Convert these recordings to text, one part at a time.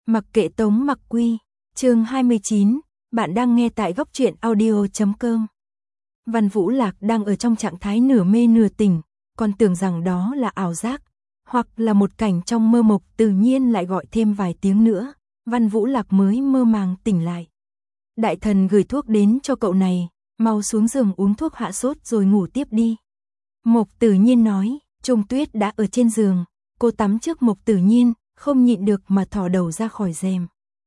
Mặc kệ Tống Mặc Quy, chương 29, bạn đang nghe tại góc truyện audio.com. Văn Vũ Lạc đang ở trong trạng thái nửa mê nửa tỉnh, còn tưởng rằng đó là ảo giác, hoặc là một cảnh trong mơ mộng, tự nhiên lại gọi thêm vài tiếng nữa, Văn Vũ Lạc mới mơ màng tỉnh lại. Đại thần gửi thuốc đến cho cậu này, mau xuống giường uống thuốc hạ sốt rồi ngủ tiếp đi. Mộc Tử Nhiên nói, Trung Tuyết đã ở trên giường, cô tắm trước Mộc Tử Nhiên, không nhịn được mà thò đầu ra khỏi rèm.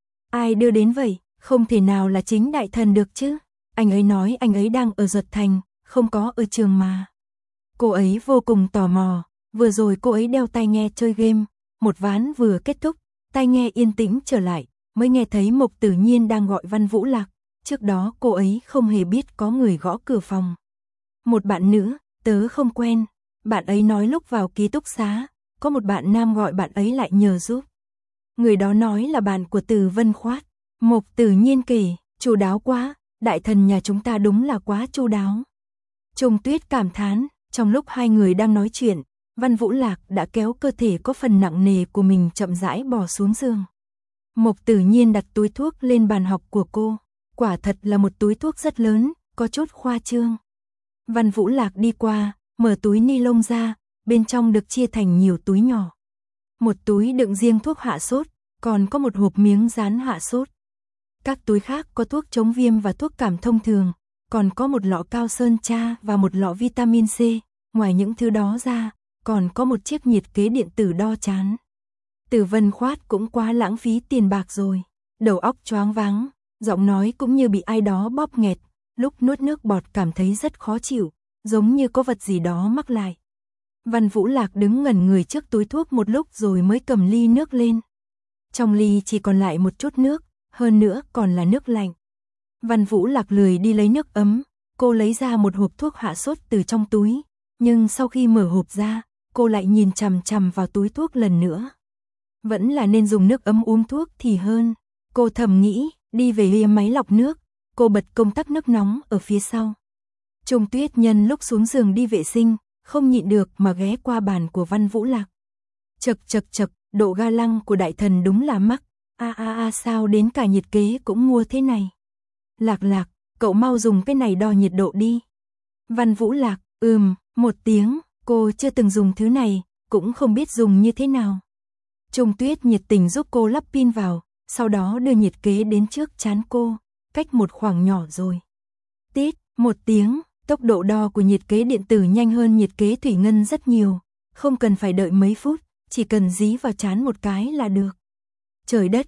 Ai đưa đến vậy, không thể nào là chính đại thần được chứ, anh ấy nói anh ấy đang ở Duật Thành, không có ở trường mà. Cô ấy vô cùng tò mò, vừa rồi cô ấy đeo tai nghe chơi game, một ván vừa kết thúc, tai nghe yên tĩnh trở lại, mới nghe thấy Mộc Tử Nhiên đang gọi Văn Vũ Lạc, trước đó cô ấy không hề biết có người gõ cửa phòng. Một bạn nữ, tớ không quen, bạn ấy nói lúc vào ký túc xá, có một bạn nam gọi bạn ấy lại nhờ giúp. Người đó nói là bạn của Từ Vân Khoát. Mộc Tử Nhiên kể, chu đáo quá, đại thần nhà chúng ta đúng là quá chu đáo. Trung Tuyết cảm thán, trong lúc hai người đang nói chuyện, Văn Vũ Lạc đã kéo cơ thể có phần nặng nề của mình chậm rãi bò xuống giường. Mộc Tử Nhiên đặt túi thuốc lên bàn học của cô, quả thật là một túi thuốc rất lớn, có chút khoa trương. Văn Vũ Lạc đi qua, mở túi ni lông ra, bên trong được chia thành nhiều túi nhỏ. Một túi đựng riêng thuốc hạ sốt, còn có một hộp miếng dán hạ sốt. Các túi khác có thuốc chống viêm và thuốc cảm thông thường, còn có một lọ cao sơn cha và một lọ vitamin C, ngoài những thứ đó ra, còn có một chiếc nhiệt kế điện tử đo chán. Từ Vân Khoát cũng quá lãng phí tiền bạc rồi, đầu óc choáng váng, giọng nói cũng như bị ai đó bóp nghẹt, lúc nuốt nước bọt cảm thấy rất khó chịu, giống như có vật gì đó mắc lại. Văn Vũ Lạc đứng ngẩn người trước túi thuốc một lúc rồi mới cầm ly nước lên. Trong ly chỉ còn lại một chút nước, hơn nữa còn là nước lạnh. Văn Vũ Lạc lười đi lấy nước ấm, cô lấy ra một hộp thuốc hạ sốt từ trong túi, nhưng sau khi mở hộp ra, cô lại nhìn chằm chằm vào túi thuốc lần nữa. Vẫn là nên dùng nước ấm uống thuốc thì hơn. Cô thầm nghĩ, đi về lia máy lọc nước, cô bật công tắc nước nóng ở phía sau. Trung Tuyết nhân lúc xuống giường đi vệ sinh, không nhịn được mà ghé qua bàn của Văn Vũ Lạc. Chậc, độ ga lăng của đại thần đúng là mắc, sao đến cả nhiệt kế cũng mua thế này. Lạc, cậu mau dùng cái này đo nhiệt độ đi. Văn Vũ Lạc, một tiếng, cô chưa từng dùng thứ này, cũng không biết dùng như thế nào. Trung Tuyết nhiệt tình giúp cô lắp pin vào, sau đó đưa nhiệt kế đến trước trán cô, cách một khoảng nhỏ rồi. Tít, một tiếng. Tốc độ đo của nhiệt kế điện tử nhanh hơn nhiệt kế thủy ngân rất nhiều, không cần phải đợi mấy phút, chỉ cần dí vào trán một cái là được. Trời đất,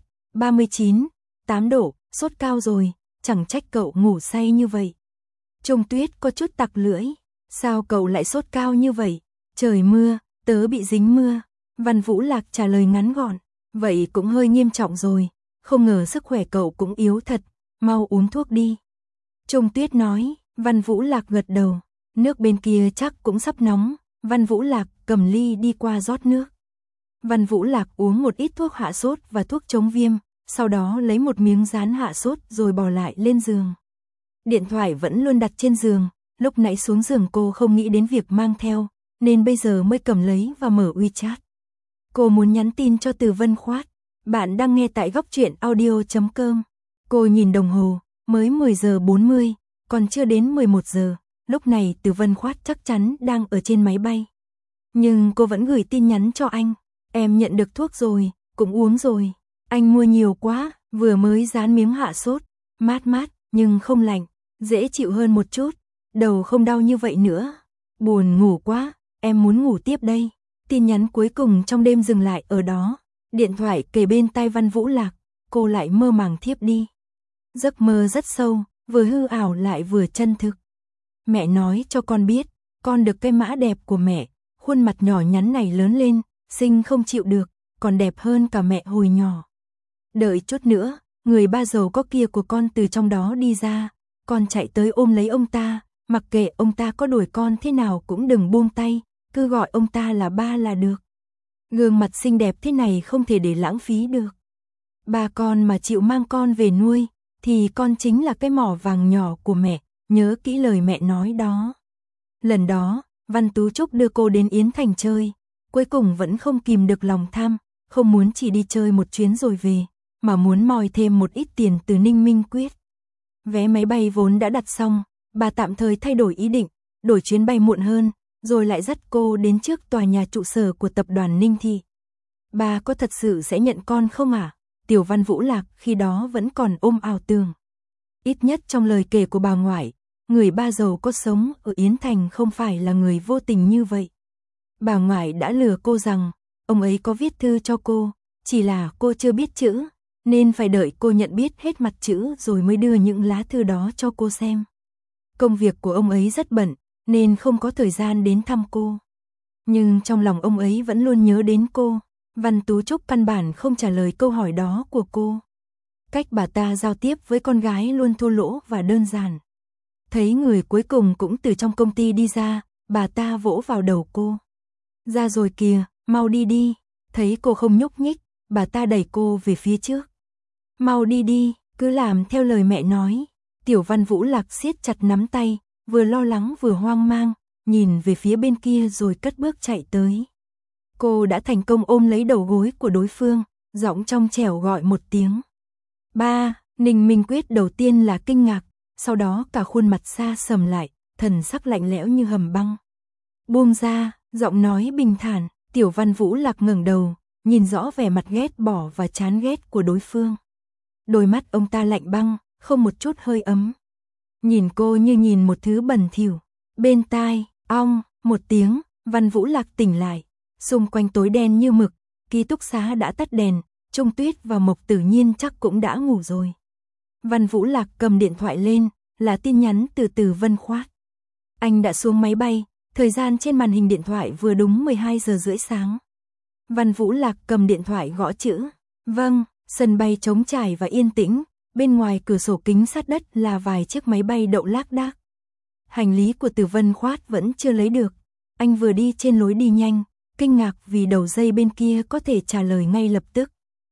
39,8 độ, sốt cao rồi, chẳng trách cậu ngủ say như vậy. Trung Tuyết có chút tặc lưỡi, sao cậu lại sốt cao như vậy? Trời mưa, tớ bị dính mưa. Văn Vũ Lạc trả lời ngắn gọn, vậy cũng hơi nghiêm trọng rồi, không ngờ sức khỏe cậu cũng yếu thật, mau uống thuốc đi. Trung Tuyết nói. Văn Vũ Lạc gật đầu, nước bên kia chắc cũng sắp nóng, Văn Vũ Lạc cầm ly đi qua rót nước. Văn Vũ Lạc uống một ít thuốc hạ sốt và thuốc chống viêm, sau đó lấy một miếng dán hạ sốt rồi bò lại lên giường. Điện thoại vẫn luôn đặt trên giường, lúc nãy xuống giường cô không nghĩ đến việc mang theo, nên bây giờ mới cầm lấy và mở WeChat. Cô muốn nhắn tin cho Từ Vân Khoát, bạn đang nghe tại góc truyện audio.com. Cô nhìn đồng hồ, mới 10 giờ 40. Còn chưa đến 11 giờ, lúc này Từ Vân Khoát chắc chắn đang ở trên máy bay. Nhưng cô vẫn gửi tin nhắn cho anh, em nhận được thuốc rồi, cũng uống rồi. Anh mua nhiều quá, vừa mới dán miếng hạ sốt, mát nhưng không lạnh, dễ chịu hơn một chút, đầu không đau như vậy nữa. Buồn ngủ quá, em muốn ngủ tiếp đây. Tin nhắn cuối cùng trong đêm dừng lại ở đó, điện thoại kề bên tai Văn Vũ Lạc, cô lại mơ màng thiếp đi. Giấc mơ rất sâu, vừa hư ảo lại vừa chân thực. Mẹ nói cho con biết, con được cái mã đẹp của mẹ, khuôn mặt nhỏ nhắn này lớn lên, xinh không chịu được, còn đẹp hơn cả mẹ hồi nhỏ. Đợi chút nữa, người ba giàu có kia của con từ trong đó đi ra, con chạy tới ôm lấy ông ta, mặc kệ ông ta có đuổi con thế nào cũng đừng buông tay, cứ gọi ông ta là ba là được. Gương mặt xinh đẹp thế này không thể để lãng phí được. Ba con mà chịu mang con về nuôi, thì con chính là cái mỏ vàng nhỏ của mẹ, nhớ kỹ lời mẹ nói đó. Lần đó, Văn Tú Trúc đưa cô đến Yến Thành chơi, cuối cùng vẫn không kìm được lòng tham, không muốn chỉ đi chơi một chuyến rồi về, mà muốn moi thêm một ít tiền từ Ninh Minh Quyết. Vé máy bay vốn đã đặt xong, bà tạm thời thay đổi ý định, đổi chuyến bay muộn hơn, rồi lại dắt cô đến trước tòa nhà trụ sở của tập đoàn Ninh Thị. Bà có thật sự sẽ nhận con không ạ? Tiểu Văn Vũ Lạc khi đó vẫn còn ôm ảo tưởng. Ít nhất trong lời kể của bà ngoại, người ba giàu có sống ở Yến Thành không phải là người vô tình như vậy. Bà ngoại đã lừa cô rằng, ông ấy có viết thư cho cô, chỉ là cô chưa biết chữ, nên phải đợi cô nhận biết hết mặt chữ rồi mới đưa những lá thư đó cho cô xem. Công việc của ông ấy rất bận, nên không có thời gian đến thăm cô. Nhưng trong lòng ông ấy vẫn luôn nhớ đến cô. Văn Tú Trúc căn bản không trả lời câu hỏi đó của cô. Cách bà ta giao tiếp với con gái luôn thô lỗ và đơn giản. Thấy người cuối cùng cũng từ trong công ty đi ra, bà ta vỗ vào đầu cô. Ra rồi kìa, mau đi đi. Thấy cô không nhúc nhích, bà ta đẩy cô về phía trước. Mau đi đi, cứ làm theo lời mẹ nói. Tiểu Văn Vũ Lạc siết chặt nắm tay, vừa lo lắng vừa hoang mang, nhìn về phía bên kia rồi cất bước chạy tới. Cô đã thành công ôm lấy đầu gối của đối phương, giọng trong trẻo gọi một tiếng. Ba, Ninh Minh Quyết đầu tiên là kinh ngạc, sau đó cả khuôn mặt xa sầm lại, thần sắc lạnh lẽo như hầm băng. Buông ra, giọng nói bình thản, Tiểu Văn Vũ Lạc ngẩng đầu, nhìn rõ vẻ mặt ghét bỏ và chán ghét của đối phương. Đôi mắt ông ta lạnh băng, không một chút hơi ấm. Nhìn cô như nhìn một thứ bẩn thỉu. Bên tai, ong, một tiếng, Văn Vũ Lạc tỉnh lại. Xung quanh tối đen như mực, ký túc xá đã tắt đèn, Trung Tuyết và Mộc Tử Nhiên chắc cũng đã ngủ rồi. Văn Vũ Lạc cầm điện thoại lên, là tin nhắn từ Từ Vân Khoát. Anh đã xuống máy bay, thời gian trên màn hình điện thoại vừa đúng 12 giờ rưỡi sáng. Văn Vũ Lạc cầm điện thoại gõ chữ. Vâng, sân bay trống trải và yên tĩnh, bên ngoài cửa sổ kính sát đất là vài chiếc máy bay đậu lác đác. Hành lý của Từ Vân Khoát vẫn chưa lấy được. Anh vừa đi trên lối đi nhanh, kinh ngạc vì đầu dây bên kia có thể trả lời ngay lập tức.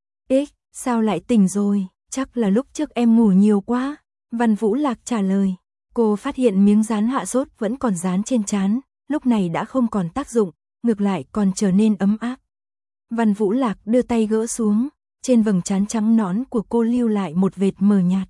Sao lại tỉnh rồi, chắc là lúc trước em ngủ nhiều quá. Văn Vũ Lạc trả lời. Cô phát hiện miếng dán hạ sốt vẫn còn dán trên trán, lúc này đã không còn tác dụng, ngược lại còn trở nên ấm áp. Văn Vũ Lạc đưa tay gỡ xuống, trên vầng trán trắng nõn của cô lưu lại một vệt mờ nhạt.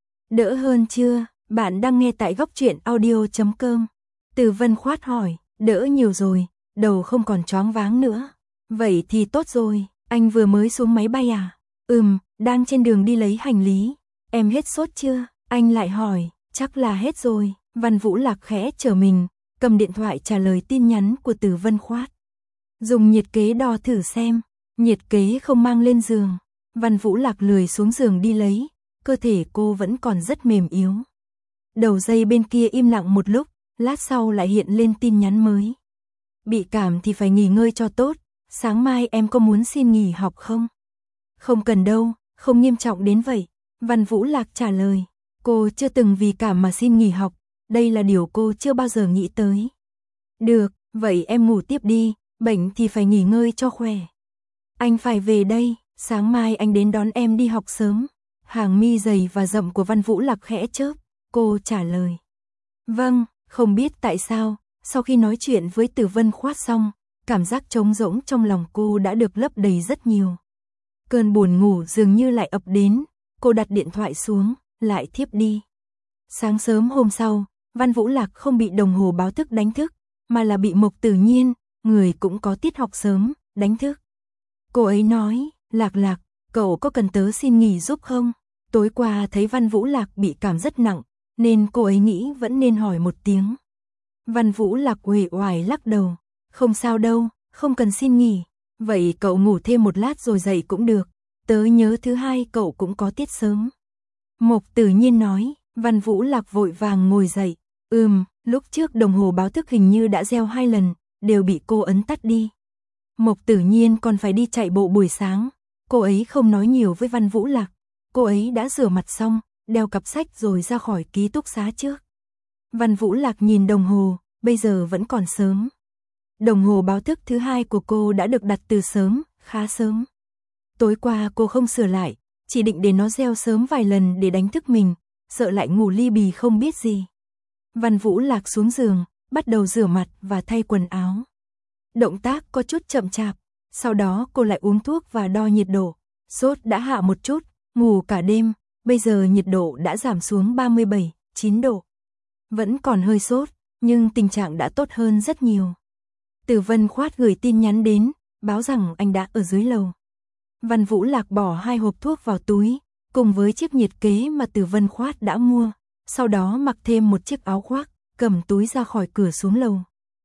Đỡ hơn chưa? Bạn đang nghe tại góc truyện audio.com. Từ Vân Khoát hỏi, đỡ nhiều rồi, đầu không còn choáng váng nữa. Vậy thì tốt rồi, anh vừa mới xuống máy bay à? Đang trên đường đi lấy hành lý. Em hết sốt chưa? Anh lại hỏi, chắc là hết rồi. Văn Vũ Lạc khẽ trở mình, cầm điện thoại trả lời tin nhắn của Từ Vân Khoát. Dùng nhiệt kế đo thử xem. Nhiệt kế không mang lên giường. Văn Vũ Lạc lười xuống giường đi lấy, cơ thể cô vẫn còn rất mềm yếu. Đầu dây bên kia im lặng một lúc, lát sau lại hiện lên tin nhắn mới. Bị cảm thì phải nghỉ ngơi cho tốt, sáng mai em có muốn xin nghỉ học không? Không cần đâu, không nghiêm trọng đến vậy. Văn Vũ Lạc trả lời, cô chưa từng vì cảm mà xin nghỉ học, đây là điều cô chưa bao giờ nghĩ tới. Được, vậy em ngủ tiếp đi, bệnh thì phải nghỉ ngơi cho khỏe. Anh phải về đây, sáng mai anh đến đón em đi học sớm. Hàng mi dày và rậm của Văn Vũ Lạc khẽ chớp, cô trả lời. Vâng, không biết tại sao, sau khi nói chuyện với Từ Vân Khoát xong, cảm giác trống rỗng trong lòng cô đã được lấp đầy rất nhiều. Cơn buồn ngủ dường như lại ập đến, cô đặt điện thoại xuống, lại thiếp đi. Sáng sớm hôm sau, Văn Vũ Lạc không bị đồng hồ báo thức đánh thức, mà là bị Mộc Tử Nhiên, người cũng có tiết học sớm, đánh thức. Cô ấy nói, Lạc Lạc, cậu có cần tớ xin nghỉ giúp không? Tối qua thấy Văn Vũ Lạc bị cảm rất nặng, nên cô ấy nghĩ vẫn nên hỏi một tiếng. Văn Vũ Lạc uể oải lắc đầu, không sao đâu, không cần xin nghỉ. Vậy cậu ngủ thêm một lát rồi dậy cũng được, tớ nhớ thứ hai cậu cũng có tiết sớm. Mộc Tử Nhiên nói. Văn Vũ Lạc vội vàng ngồi dậy. Lúc trước đồng hồ báo thức hình như đã reo 2 lần, đều bị cô ấn tắt đi. Mộc Tử Nhiên còn phải đi chạy bộ buổi sáng, cô ấy không nói nhiều với Văn Vũ Lạc. Cô ấy đã rửa mặt xong, đeo cặp sách rồi ra khỏi ký túc xá trước. Văn Vũ Lạc nhìn đồng hồ, bây giờ vẫn còn sớm. Đồng hồ báo thức thứ hai của cô đã được đặt từ sớm, khá sớm. Tối qua cô không sửa lại, chỉ định để nó reo sớm vài lần để đánh thức mình, sợ lại ngủ li bì không biết gì. Văn Vũ Lạc xuống giường, bắt đầu rửa mặt và thay quần áo. Động tác có chút chậm chạp, sau đó cô lại uống thuốc và đo nhiệt độ. Sốt đã hạ một chút, ngủ cả đêm, bây giờ nhiệt độ đã giảm xuống 37, 9 độ. Vẫn còn hơi sốt, nhưng tình trạng đã tốt hơn rất nhiều. Từ Vân Khoát gửi tin nhắn đến, báo rằng anh đã ở dưới lầu. Văn Vũ Lạc bỏ 2 hộp thuốc vào túi, cùng với chiếc nhiệt kế mà Từ Vân Khoát đã mua, sau đó mặc thêm một chiếc áo khoác, cầm túi ra khỏi cửa xuống lầu.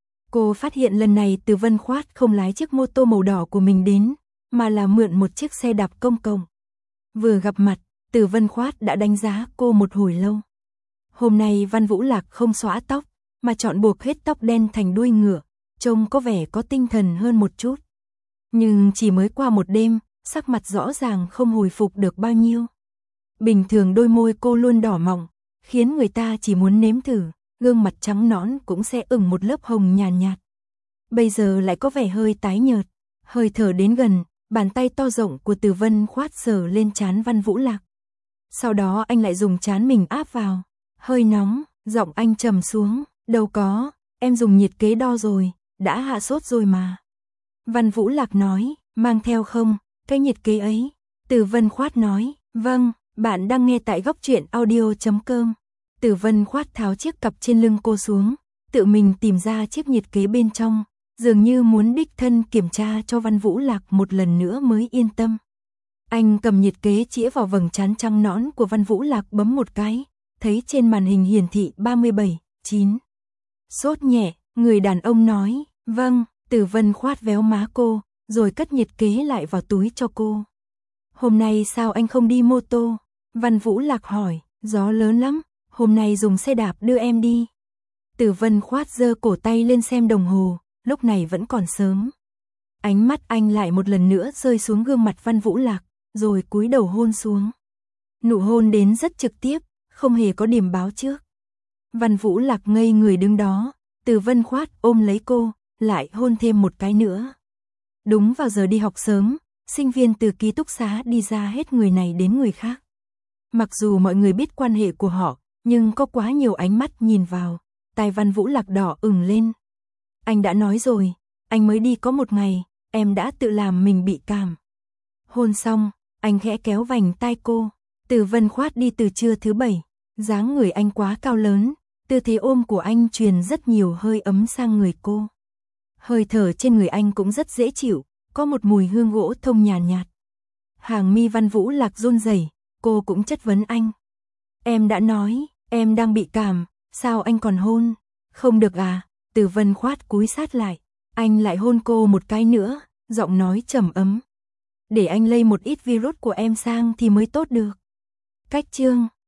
Cô phát hiện lần này Từ Vân Khoát không lái chiếc mô tô màu đỏ của mình đến, mà là mượn một chiếc xe đạp công cộng. Vừa gặp mặt, Từ Vân Khoát đã đánh giá cô một hồi lâu. Hôm nay Văn Vũ Lạc không xõa tóc, mà chọn buộc hết tóc đen thành đuôi ngựa, trông có vẻ có tinh thần hơn một chút. Nhưng chỉ mới qua một đêm, sắc mặt rõ ràng không hồi phục được bao nhiêu. Bình thường đôi môi cô luôn đỏ mọng, khiến người ta chỉ muốn nếm thử, gương mặt trắng nõn cũng sẽ ửng một lớp hồng nhàn nhạt. Bây giờ lại có vẻ hơi tái nhợt, hơi thở đến gần, bàn tay to rộng của Từ Vân Khoát sờ lên trán Văn Vũ Lạc. Sau đó anh lại dùng trán mình áp vào, hơi nóng, giọng anh trầm xuống, đâu có, em dùng nhiệt kế đo rồi, đã hạ sốt rồi mà. Văn Vũ Lạc nói, mang theo không, cái nhiệt kế ấy. Từ Vân Khoát nói, vâng, bạn đang nghe tại góc truyện audio.com. Từ Vân Khoát tháo chiếc cặp trên lưng cô xuống, tự mình tìm ra chiếc nhiệt kế bên trong, dường như muốn đích thân kiểm tra cho Văn Vũ Lạc một lần nữa mới yên tâm. Anh cầm nhiệt kế chĩa vào vầng trán trắng nõn của Văn Vũ Lạc, bấm một cái, thấy trên màn hình hiển thị 37, 9. Sốt nhẹ, người đàn ông nói, vâng. Từ Vân Khoát véo má cô, rồi cất nhiệt kế lại vào túi cho cô. Hôm nay sao anh không đi mô tô? Văn Vũ Lạc hỏi, gió lớn lắm, hôm nay dùng xe đạp đưa em đi. Từ Vân Khoát giơ cổ tay lên xem đồng hồ, lúc này vẫn còn sớm. Ánh mắt anh lại một lần nữa rơi xuống gương mặt Văn Vũ Lạc, rồi cúi đầu hôn xuống. Nụ hôn đến rất trực tiếp, không hề có điểm báo trước. Văn Vũ Lạc ngây người đứng đó, Từ Vân Khoát ôm lấy cô, lại hôn thêm một cái nữa. Đúng vào giờ đi học sớm, sinh viên từ ký túc xá đi ra hết người này đến người khác. Mặc dù mọi người biết quan hệ của họ, nhưng có quá nhiều ánh mắt nhìn vào, tai Văn Vũ Lạc đỏ ửng lên. Anh đã nói rồi, anh mới đi có một ngày, em đã tự làm mình bị cảm. Hôn xong, anh khẽ kéo vành tai cô. Từ Vân Khoát đi từ trưa thứ 7, dáng người anh quá cao lớn, tư thế ôm của anh truyền rất nhiều hơi ấm sang người cô. Hơi thở trên người anh cũng rất dễ chịu, có một mùi hương gỗ thông nhàn nhạt. Hàng mi Văn Vũ Lạc run rẩy, cô cũng chất vấn anh. Em đã nói, em đang bị cảm, sao anh còn hôn? Không được à? Từ Vân Khoát cúi sát lại, anh lại hôn cô một cái nữa, giọng nói trầm ấm. Để anh lây một ít virus của em sang thì mới tốt được. Cách chương